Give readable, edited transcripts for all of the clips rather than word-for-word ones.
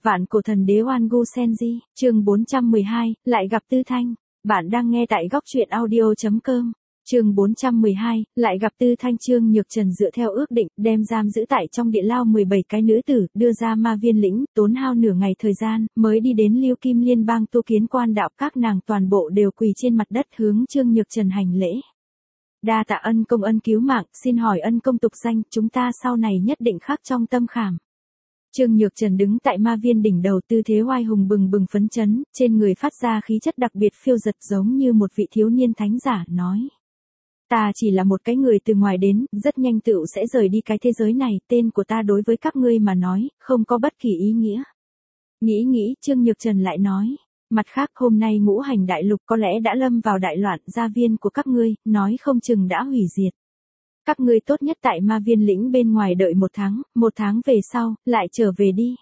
Vạn cổ thần đế Oan Gu Senji, chương 412, lại gặp Tư Thanh. Bạn đang nghe tại góc truyện audio.com. Chương 412, lại gặp Tư Thanh. Trương Nhược Trần dựa theo ước định, đem giam giữ tại trong địa lao 17 cái nữ tử, đưa ra Ma Viên lĩnh, tốn hao nửa ngày thời gian, mới đi đến Liêu Kim Liên bang tu kiến quan đạo. Các nàng toàn bộ đều quỳ trên mặt đất hướng Trương Nhược Trần hành lễ. Đa tạ ân công ân cứu mạng, xin hỏi ân công tục danh, chúng ta sau này nhất định khắc trong tâm khảm. Trương Nhược Trần đứng tại Ma Viên đỉnh đầu, tư thế oai hùng bừng bừng phấn chấn, trên người phát ra khí chất đặc biệt phiêu dật giống như một vị thiếu niên thánh giả, nói. Ta chỉ là một cái người từ ngoài đến, rất nhanh tựu sẽ rời đi cái thế giới này, tên của ta đối với các ngươi mà nói, không có bất kỳ ý nghĩa. Nghĩ, Trương Nhược Trần lại nói. Mặt khác hôm nay ngũ hành đại lục có lẽ đã lâm vào đại loạn, gia viên của các ngươi, nói không chừng đã hủy diệt. Các ngươi tốt nhất tại Ma Viên lĩnh bên ngoài đợi một tháng về sau, lại trở về đi.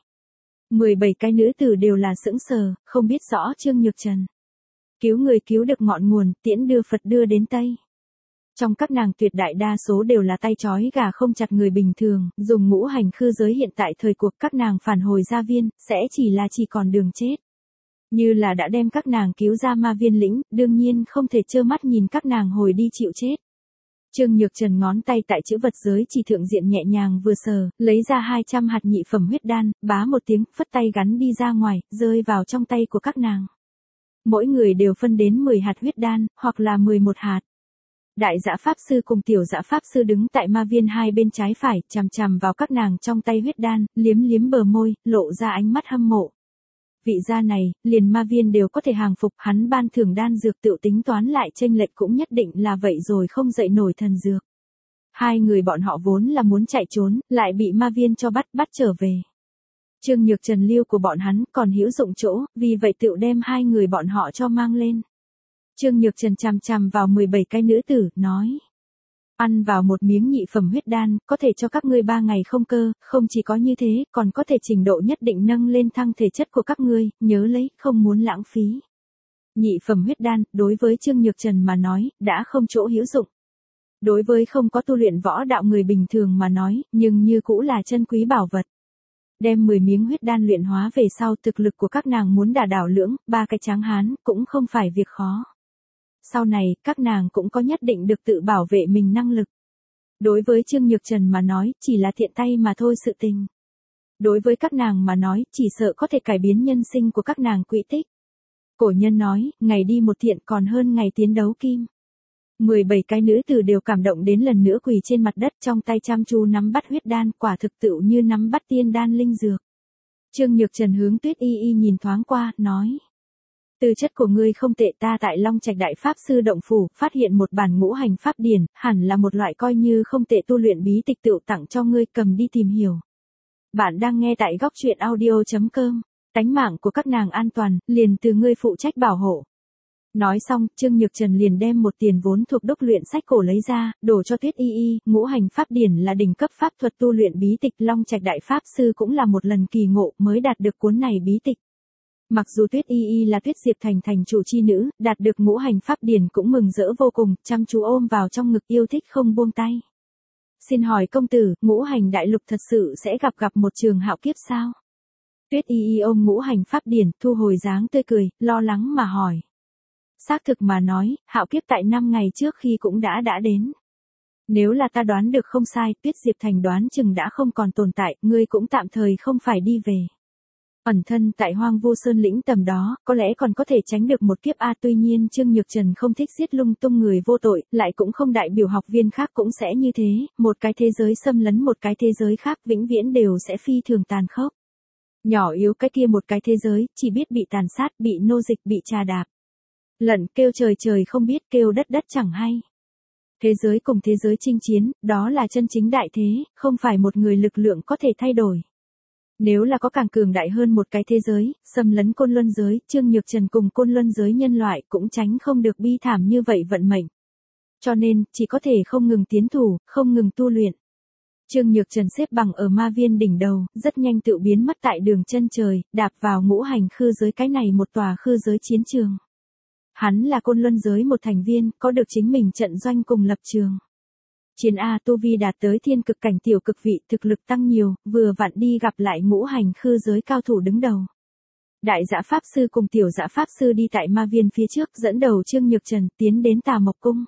17 cái nữ tử đều là sững sờ, không biết rõ Trương Nhược Trần. Cứu người cứu được ngọn nguồn, tiễn đưa Phật đưa đến Tây. Trong các nàng tuyệt đại đa số đều là tay trói gà không chặt người bình thường, dùng ngũ hành khư giới hiện tại thời cuộc các nàng phản hồi gia viên, sẽ chỉ còn đường chết. Như là đã đem các nàng cứu ra Ma Viên lĩnh, đương nhiên không thể trơ mắt nhìn các nàng hồi đi chịu chết. Trương Nhược Trần ngón tay tại chữ vật giới chỉ thượng diện nhẹ nhàng vừa sờ, lấy ra 200 hạt nhị phẩm huyết đan, bá một tiếng, phất tay gắn đi ra ngoài, rơi vào trong tay của các nàng. Mỗi người đều phân đến 10 hạt huyết đan, hoặc là 11 hạt. Đại Dã Pháp Sư cùng Tiểu Dã Pháp Sư đứng tại Ma Viên hai bên trái phải, chằm chằm vào các nàng trong tay huyết đan, liếm bờ môi, lộ ra ánh mắt hâm mộ. Vị gia này, liền Ma Viên đều có thể hàng phục, hắn ban thưởng đan dược tự tính toán lại chênh lệch cũng nhất định là vậy rồi không dậy nổi thần dược. Hai người bọn họ vốn là muốn chạy trốn, lại bị Ma Viên cho bắt trở về. Trương Nhược Trần lưu của bọn hắn còn hữu dụng chỗ, vì vậy tự đem hai người bọn họ cho mang lên. Trương Nhược Trần chằm vào 17 cái nữ tử, nói. Ăn vào một miếng nhị phẩm huyết đan, có thể cho các ngươi 3 ngày không cơ, không chỉ có như thế, còn có thể trình độ nhất định nâng lên thăng thể chất của các ngươi, nhớ lấy, không muốn lãng phí. Nhị phẩm huyết đan, đối với Trương Nhược Trần mà nói, đã không chỗ hữu dụng. Đối với không có tu luyện võ đạo người bình thường mà nói, nhưng như cũ là chân quý bảo vật. Đem 10 miếng huyết đan luyện hóa về sau, thực lực của các nàng muốn đảo lưỡng, 3 cái tráng hán, cũng không phải việc khó. Sau này, các nàng cũng có nhất định được tự bảo vệ mình năng lực. Đối với Trương Nhược Trần mà nói, chỉ là thiện tay mà thôi sự tình. Đối với các nàng mà nói, chỉ sợ có thể cải biến nhân sinh của các nàng quỹ tích. Cổ nhân nói, ngày đi một thiện còn hơn ngày tiến đấu kim. 17 cái nữ tử đều cảm động đến lần nữa quỳ trên mặt đất, trong tay chăm chú nắm bắt huyết đan, quả thực tựu như nắm bắt tiên đan linh dược. Trương Nhược Trần hướng Tuyết Y nhìn thoáng qua, nói. Tư chất của ngươi không tệ, ta tại Long Trạch Đại Pháp Sư động phủ, phát hiện một bản ngũ hành pháp điển, hẳn là một loại coi như không tệ tu luyện bí tịch tựu tặng cho ngươi, cầm đi tìm hiểu. Bạn đang nghe tại góc truyện audio.com. Tánh mạng của các nàng an toàn, liền từ ngươi phụ trách bảo hộ. Nói xong, Trương Nhược Trần liền đem một tiền vốn thuộc đúc luyện sách cổ lấy ra, đổ cho Tuyết Y. Ngũ hành pháp điển là đỉnh cấp pháp thuật tu luyện bí tịch, Long Trạch Đại Pháp Sư cũng là một lần kỳ ngộ mới đạt được cuốn này bí tịch. Mặc dù Tuyết Y là Tuyết Diệp Thành thành chủ chi nữ, đạt được ngũ hành pháp điển cũng mừng rỡ vô cùng, chăm chú ôm vào trong ngực yêu thích không buông tay. Xin hỏi công tử, ngũ hành đại lục thật sự sẽ gặp một trường hạo kiếp sao? Tuyết Y ôm ngũ hành pháp điển, thu hồi dáng tươi cười, lo lắng mà hỏi. Xác thực mà nói, hạo kiếp tại 5 ngày trước khi cũng đã đến. Nếu là ta đoán được không sai, Tuyết Diệp Thành đoán chừng đã không còn tồn tại, ngươi cũng tạm thời không phải đi về. Ẩn thân tại Hoang Vu Sơn lĩnh tầm đó, có lẽ còn có thể tránh được một kiếp tuy nhiên Trương Nhược Trần không thích giết lung tung người vô tội, lại cũng không đại biểu học viên khác cũng sẽ như thế, một cái thế giới xâm lấn một cái thế giới khác vĩnh viễn đều sẽ phi thường tàn khốc. Nhỏ yếu cái kia một cái thế giới, chỉ biết bị tàn sát, bị nô dịch, bị trà đạp. Lận kêu trời không biết, kêu đất chẳng hay. Thế giới cùng thế giới chinh chiến, đó là chân chính đại thế, không phải một người lực lượng có thể thay đổi. Nếu là có càng cường đại hơn một cái thế giới, xâm lấn Côn Luân giới, Trương Nhược Trần cùng Côn Luân giới nhân loại cũng tránh không được bi thảm như vậy vận mệnh. Cho nên, chỉ có thể không ngừng tiến thủ, không ngừng tu luyện. Trương Nhược Trần xếp bằng ở Ma Viên đỉnh đầu, rất nhanh tự biến mất tại đường chân trời, đạp vào ngũ hành khư giới, cái này một tòa khư giới chiến trường. Hắn là Côn Luân giới một thành viên, có được chính mình trận doanh cùng lập trường. Chiến A tu vi đạt tới thiên cực cảnh tiểu cực vị, thực lực tăng nhiều, vừa vặn đi gặp lại ngũ hành khư giới cao thủ đứng đầu. Đại Dã Pháp Sư cùng tiểu Dã Pháp Sư đi tại ma viên phía trước, dẫn đầu Trương Nhược Trần tiến đến Tà Mộc Cung.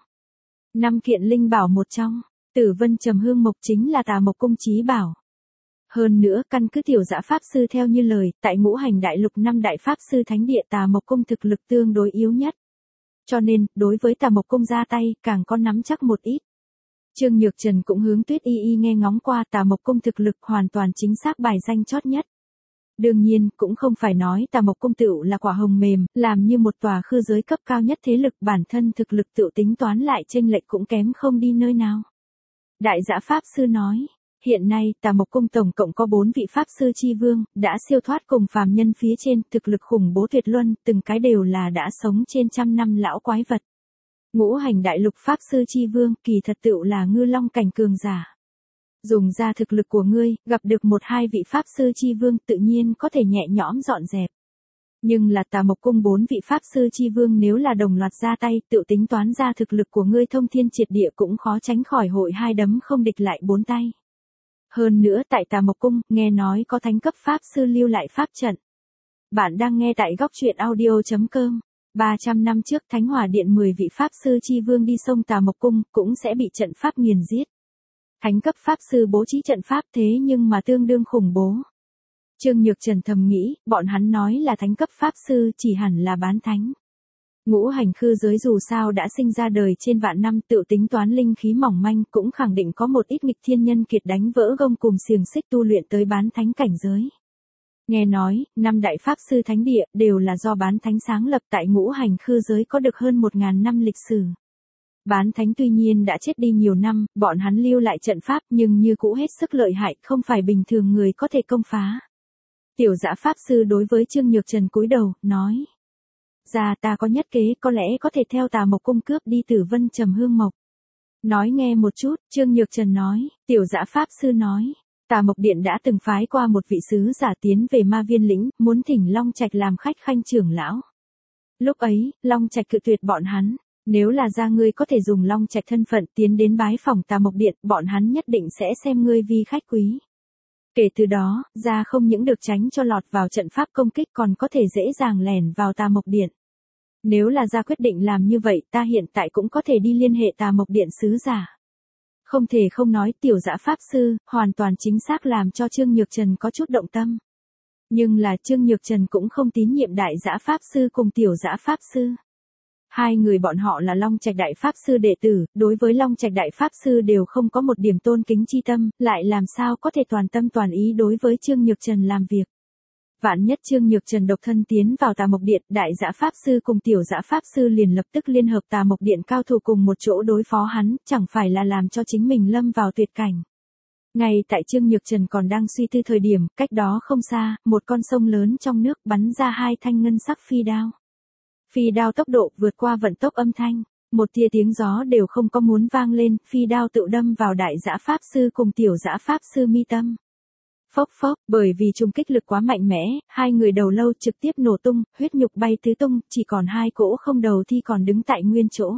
5 kiện linh bảo một trong, Tử Vân Trầm Hương Mộc chính là Tà Mộc Cung chí bảo. Hơn nữa, căn cứ tiểu Dã Pháp Sư theo như lời, tại ngũ hành đại lục 5 đại Pháp Sư thánh địa Tà Mộc Cung thực lực tương đối yếu nhất. Cho nên, đối với Tà Mộc Cung ra tay, càng có nắm chắc một ít. Trương Nhược Trần cũng hướng Tuyết Y Y nghe ngóng qua Tà Mộc Cung thực lực hoàn toàn chính xác bài danh chót nhất. Đương nhiên, cũng không phải nói Tà Mộc Cung tựu là quả hồng mềm, làm như một tòa khư giới cấp cao nhất thế lực bản thân thực lực tựu tính toán lại chênh lệch cũng kém không đi nơi nào. Đại Dã Pháp Sư nói, hiện nay Tà Mộc Cung tổng cộng có 4 vị Pháp Sư chi vương, đã siêu thoát cùng phàm nhân phía trên, thực lực khủng bố tuyệt luân, từng cái đều là đã sống trên trăm năm lão quái vật. Ngũ hành đại lục Pháp Sư chi vương, kỳ thật tựu là ngư long cảnh cường giả. Dùng ra thực lực của ngươi, gặp được 1-2 vị Pháp Sư chi vương tự nhiên có thể nhẹ nhõm dọn dẹp. Nhưng là Tà Mộc Cung 4 vị Pháp Sư chi vương nếu là đồng loạt ra tay, tự tính toán ra thực lực của ngươi thông thiên triệt địa cũng khó tránh khỏi hội 2 đấm không địch lại 4 tay. Hơn nữa tại Tà Mộc Cung, nghe nói có thánh cấp Pháp Sư lưu lại Pháp trận. Bạn đang nghe tại góc truyện audio.com. 300 năm trước Thánh Hỏa Điện 10 vị Pháp Sư chi vương đi sông Tà Mộc Cung, cũng sẽ bị trận pháp nghiền giết. Thánh cấp Pháp Sư bố trí trận pháp thế nhưng mà tương đương khủng bố. Trương Nhược Trần thầm nghĩ, bọn hắn nói là thánh cấp Pháp Sư chỉ hẳn là bán thánh. Ngũ hành khư giới dù sao đã sinh ra đời trên vạn năm, tự tính toán linh khí mỏng manh cũng khẳng định có một ít nghịch thiên nhân kiệt đánh vỡ gông cùng xiềng xích tu luyện tới bán thánh cảnh giới. Nghe nói, 5 đại Pháp Sư thánh địa đều là do bán thánh sáng lập tại ngũ hành khư giới có được hơn 1000 năm lịch sử. Bán thánh tuy nhiên đã chết đi nhiều năm, bọn hắn lưu lại trận pháp nhưng như cũ hết sức lợi hại, không phải bình thường người có thể công phá. Tiểu Dã Pháp Sư đối với Trương Nhược Trần cúi đầu, nói. Ra ta có nhất kế, có lẽ có thể theo Tà Mộc Cung cướp đi Tử Vân Trầm Hương Mộc. Nói nghe một chút, Trương Nhược Trần nói, Tiểu Dã Pháp Sư nói. Tà Mộc Điện đã từng phái qua một vị sứ giả tiến về Ma Viên lĩnh, muốn thỉnh Long Trạch làm khách khanh trưởng lão. Lúc ấy, Long Trạch cự tuyệt bọn hắn. Nếu là ra ngươi có thể dùng Long Trạch thân phận tiến đến bái phỏng Tà Mộc Điện, bọn hắn nhất định sẽ xem ngươi vi khách quý. Kể từ đó, ra không những được tránh cho lọt vào trận pháp công kích còn có thể dễ dàng lẻn vào Tà Mộc Điện. Nếu là ra quyết định làm như vậy, ta hiện tại cũng có thể đi liên hệ Tà Mộc Điện sứ giả. Không thể không nói Tiểu Dã Pháp Sư, hoàn toàn chính xác làm cho Trương Nhược Trần có chút động tâm. Nhưng là Trương Nhược Trần cũng không tín nhiệm Đại Dã Pháp Sư cùng Tiểu Dã Pháp Sư. Hai người bọn họ là Long Trạch Đại Pháp Sư đệ tử, đối với Long Trạch Đại Pháp Sư đều không có một điểm tôn kính chi tâm, lại làm sao có thể toàn tâm toàn ý đối với Trương Nhược Trần làm việc. Vạn nhất Trương Nhược Trần độc thân tiến vào Tà Mộc Điện, Đại Dã Pháp Sư cùng Tiểu Dã Pháp Sư liền lập tức liên hợp Tà Mộc Điện cao thủ cùng một chỗ đối phó hắn, chẳng phải là làm cho chính mình lâm vào tuyệt cảnh. Ngay tại Trương Nhược Trần còn đang suy tư thời điểm, cách đó không xa, một con sông lớn trong nước bắn ra 2 thanh ngân sắc phi đao. Phi đao tốc độ vượt qua vận tốc âm thanh, một tia tiếng gió đều không có muốn vang lên, phi đao tự đâm vào Đại Dã Pháp Sư cùng Tiểu Dã Pháp Sư mi tâm. Phốc phốc, bởi vì trùng kích lực quá mạnh mẽ, hai người đầu lâu trực tiếp nổ tung, huyết nhục bay tứ tung, chỉ còn 2 cỗ không đầu thi còn đứng tại nguyên chỗ.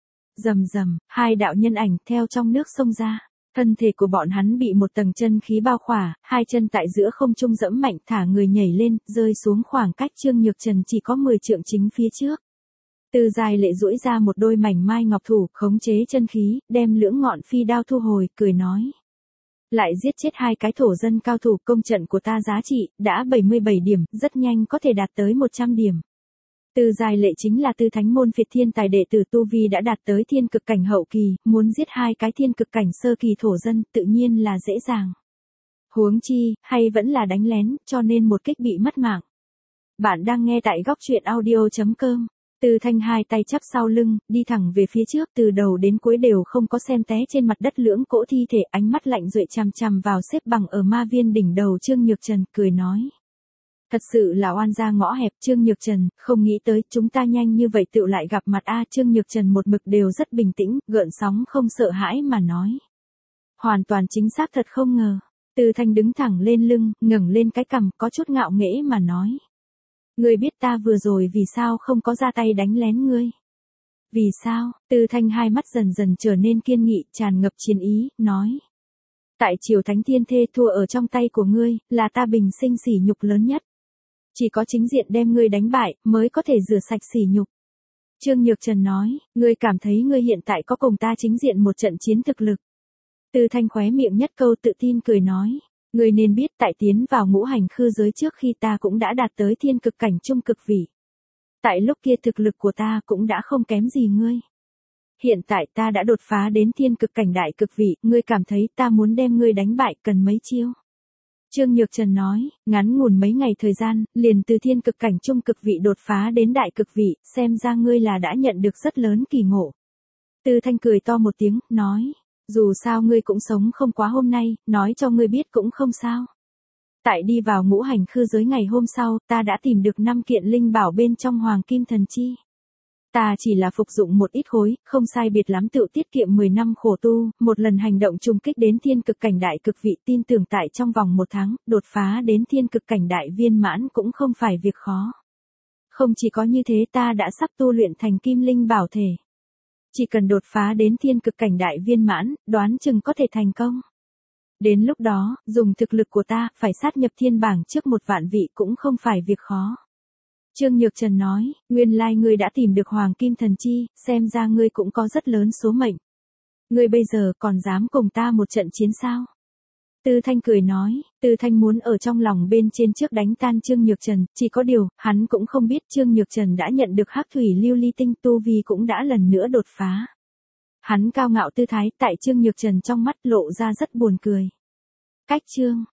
Rầm rầm, 2 đạo nhân ảnh theo trong nước xông ra. Thân thể của bọn hắn bị một tầng chân khí bao khỏa, 2 chân tại giữa không trung dẫm mạnh thả người nhảy lên, rơi xuống khoảng cách Trương Nhược Trần chỉ có 10 trượng chính phía trước. Từ dài lệ duỗi ra một đôi mảnh mai ngọc thủ, khống chế chân khí, đem lưỡng ngọn phi đao thu hồi, cười nói. Lại giết chết 2 cái thổ dân cao thủ, công trận của ta giá trị, đã 77 điểm, rất nhanh có thể đạt tới 100 điểm. Từ dài lệ chính là Tư Thánh môn phiệt thiên tài đệ tử tu vi đã đạt tới thiên cực cảnh hậu kỳ, muốn giết 2 cái thiên cực cảnh sơ kỳ thổ dân, tự nhiên là dễ dàng. Huống chi, hay vẫn là đánh lén, cho nên một kích bị mất mạng. Bạn đang nghe tại góc truyện audio.com. Từ Thanh 2 tay chắp sau lưng, đi thẳng về phía trước, từ đầu đến cuối đều không có xem té trên mặt đất lưỡng cỗ thi thể, ánh mắt lạnh duệ chằm chằm vào xếp bằng ở ma viên đỉnh đầu Trương Nhược Trần, cười nói. Thật sự là oan gia ngõ hẹp. Trương Nhược Trần, không nghĩ tới chúng ta nhanh như vậy tựu lại gặp mặt a. Trương Nhược Trần một mực đều rất bình tĩnh, gợn sóng không sợ hãi mà nói. Hoàn toàn chính xác, thật không ngờ. Từ Thanh đứng thẳng lên lưng, ngẩng lên cái cằm, có chút ngạo nghễ mà nói. Ngươi biết ta vừa rồi vì sao không có ra tay đánh lén ngươi. Vì sao? Tư Thanh hai mắt dần dần trở nên kiên nghị, tràn ngập chiến ý, nói. Tại triều thánh thiên thê thua ở trong tay của ngươi, là ta bình sinh sỉ nhục lớn nhất. Chỉ có chính diện đem ngươi đánh bại, mới có thể rửa sạch sỉ nhục. Trương Nhược Trần nói, ngươi cảm thấy ngươi hiện tại có cùng ta chính diện một trận chiến thực lực. Tư Thanh khóe miệng nhất câu tự tin cười nói, ngươi nên biết tại tiến vào ngũ hành khư giới trước khi ta cũng đã đạt tới thiên cực cảnh trung cực vị. Tại lúc kia thực lực của ta cũng đã không kém gì ngươi. Hiện tại ta đã đột phá đến thiên cực cảnh đại cực vị, ngươi cảm thấy ta muốn đem ngươi đánh bại cần mấy chiêu? Trương Nhược Trần nói, ngắn ngủn mấy ngày thời gian, liền từ thiên cực cảnh trung cực vị đột phá đến đại cực vị, xem ra ngươi là đã nhận được rất lớn kỳ ngộ. Tư Thanh cười to một tiếng, nói, dù sao ngươi cũng sống không quá hôm nay, nói cho ngươi biết cũng không sao. Tại đi vào ngũ hành khư giới ngày hôm sau, ta đã tìm được 5 kiện linh bảo bên trong hoàng kim thần chi. Ta chỉ là phục dụng một ít khối, không sai biệt lắm tựu tiết kiệm 10 năm khổ tu, một lần hành động trùng kích đến thiên cực cảnh đại cực vị, tin tưởng tại trong vòng 1 tháng, đột phá đến thiên cực cảnh đại viên mãn cũng không phải việc khó. Không chỉ có như thế, ta đã sắp tu luyện thành kim linh bảo thể. Chỉ cần đột phá đến thiên cực cảnh đại viên mãn, đoán chừng có thể thành công. Đến lúc đó, dùng thực lực của ta, phải sát nhập thiên bảng trước 1 vạn vị cũng không phải việc khó. Trương Nhược Trần nói, nguyên lai ngươi đã tìm được hoàng kim thần chi, xem ra ngươi cũng có rất lớn số mệnh. Ngươi bây giờ còn dám cùng ta một trận chiến sao? Tư Thanh cười nói, Tư Thanh muốn ở trong lòng bên trên trước đánh tan Trương Nhược Trần, chỉ có điều, hắn cũng không biết Trương Nhược Trần đã nhận được hắc thủy lưu ly tinh, tu vi cũng đã lần nữa đột phá. Hắn cao ngạo tư thái tại Trương Nhược Trần trong mắt lộ ra rất buồn cười. Cách chương